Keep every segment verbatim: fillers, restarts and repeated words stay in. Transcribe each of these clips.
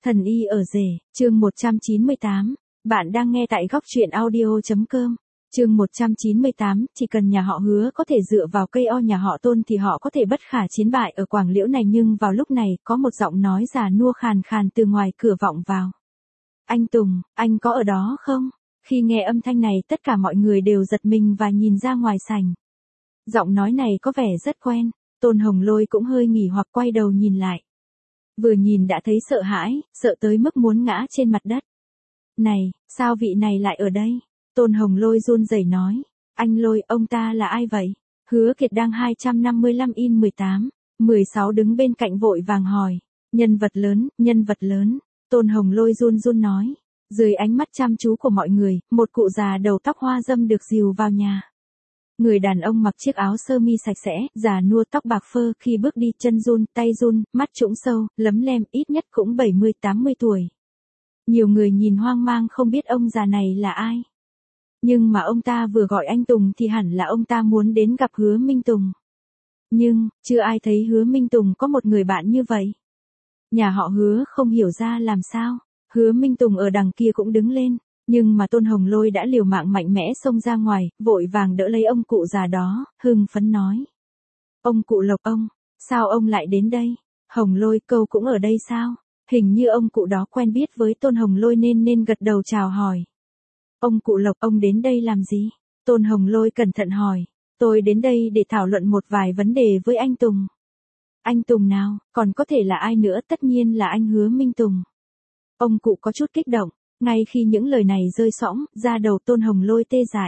Thần y ở rể, chương một trăm chín mươi tám. Bạn đang nghe tại góc truyện audio chấm com. Chương một trăm chín mươi tám, chỉ cần nhà họ Hứa có thể dựa vào cây o nhà họ Tôn thì họ có thể bất khả chiến bại ở Quảng Liễu này, nhưng vào lúc này, có một giọng nói già nua khàn khàn từ ngoài cửa vọng vào. Anh Tùng, anh có ở đó không? Khi nghe âm thanh này, tất cả mọi người đều giật mình và nhìn ra ngoài sảnh. Giọng nói này có vẻ rất quen, Tôn Hồng Lôi cũng hơi nghỉ hoặc quay đầu nhìn lại. Vừa nhìn đã thấy sợ hãi, sợ tới mức muốn ngã trên mặt đất. Này, sao vị này lại ở đây? Tôn Hồng Lôi run rẩy nói. Anh Lôi, ông ta là ai vậy? Hứa Kiệt đang hai trăm năm mươi lăm in mười tám, mười sáu đứng bên cạnh vội vàng hỏi. Nhân vật lớn, nhân vật lớn. Tôn Hồng Lôi run run nói. Dưới ánh mắt chăm chú của mọi người, một cụ già đầu tóc hoa râm được dìu vào nhà. Người đàn ông mặc chiếc áo sơ mi sạch sẽ, già nua tóc bạc phơ, khi bước đi chân run, tay run, mắt trũng sâu, lấm lem, ít nhất cũng bảy mươi tám mươi tuổi. Nhiều người nhìn hoang mang không biết ông già này là ai. Nhưng mà ông ta vừa gọi anh Tùng thì hẳn là ông ta muốn đến gặp Hứa Minh Tùng. Nhưng, chưa ai thấy Hứa Minh Tùng có một người bạn như vậy. Nhà họ Hứa không hiểu ra làm sao, Hứa Minh Tùng ở đằng kia cũng đứng lên. Nhưng mà Tôn Hồng Lôi đã liều mạng mạnh mẽ xông ra ngoài, vội vàng đỡ lấy ông cụ già đó, hưng phấn nói. Ông cụ Lộc ông, sao ông lại đến đây? Hồng Lôi, câu cũng ở đây sao? Hình như ông cụ đó quen biết với Tôn Hồng Lôi nên nên gật đầu chào hỏi. Ông cụ Lộc, ông đến đây làm gì? Tôn Hồng Lôi cẩn thận hỏi. Tôi đến đây để thảo luận một vài vấn đề với anh Tùng. Anh Tùng nào, còn có thể là ai nữa, tất nhiên là anh Hứa Minh Tùng. Ông cụ có chút kích động. Ngay khi những lời này rơi sõng, da đầu Tôn Hồng Lôi tê dại.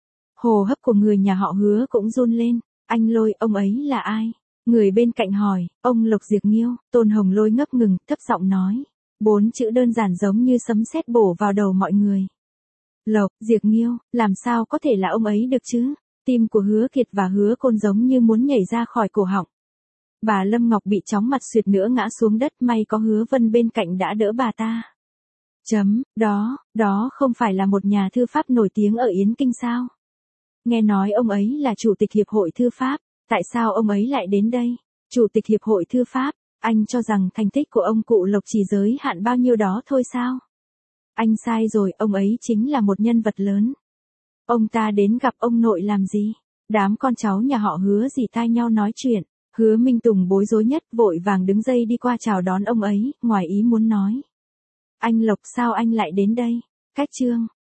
Hô hấp của người nhà họ Hứa cũng run lên. Anh Lôi, ông ấy là ai? Người bên cạnh hỏi. Ông Lộc Diệc Nghiêu. Tôn Hồng Lôi ngấp ngừng, thấp giọng nói. Bốn chữ đơn giản giống như sấm sét bổ vào đầu mọi người. Lộc Diệc Nghiêu, làm sao có thể là ông ấy được chứ? Tim của Hứa Kiệt và Hứa Côn giống như muốn nhảy ra khỏi cổ họng. Bà Lâm Ngọc bị chóng mặt suýt nữa ngã xuống đất, may có Hứa Vân bên cạnh đã đỡ bà ta. Chấm, đó, đó không phải là một nhà thư pháp nổi tiếng ở Yến Kinh sao? Nghe nói ông ấy là chủ tịch hiệp hội thư pháp, tại sao ông ấy lại đến đây? Chủ tịch hiệp hội thư pháp, anh cho rằng thành tích của ông cụ Lộc chỉ giới hạn bao nhiêu đó thôi sao? Anh sai rồi, ông ấy chính là một nhân vật lớn. Ông ta đến gặp ông nội làm gì? Đám con cháu nhà họ Hứa dì tai nhau nói chuyện, Hứa Minh Tùng bối rối nhất, vội vàng đứng dậy đi qua chào đón ông ấy, ngoài ý muốn nói. Anh Lộc, sao anh lại đến đây? Cách chương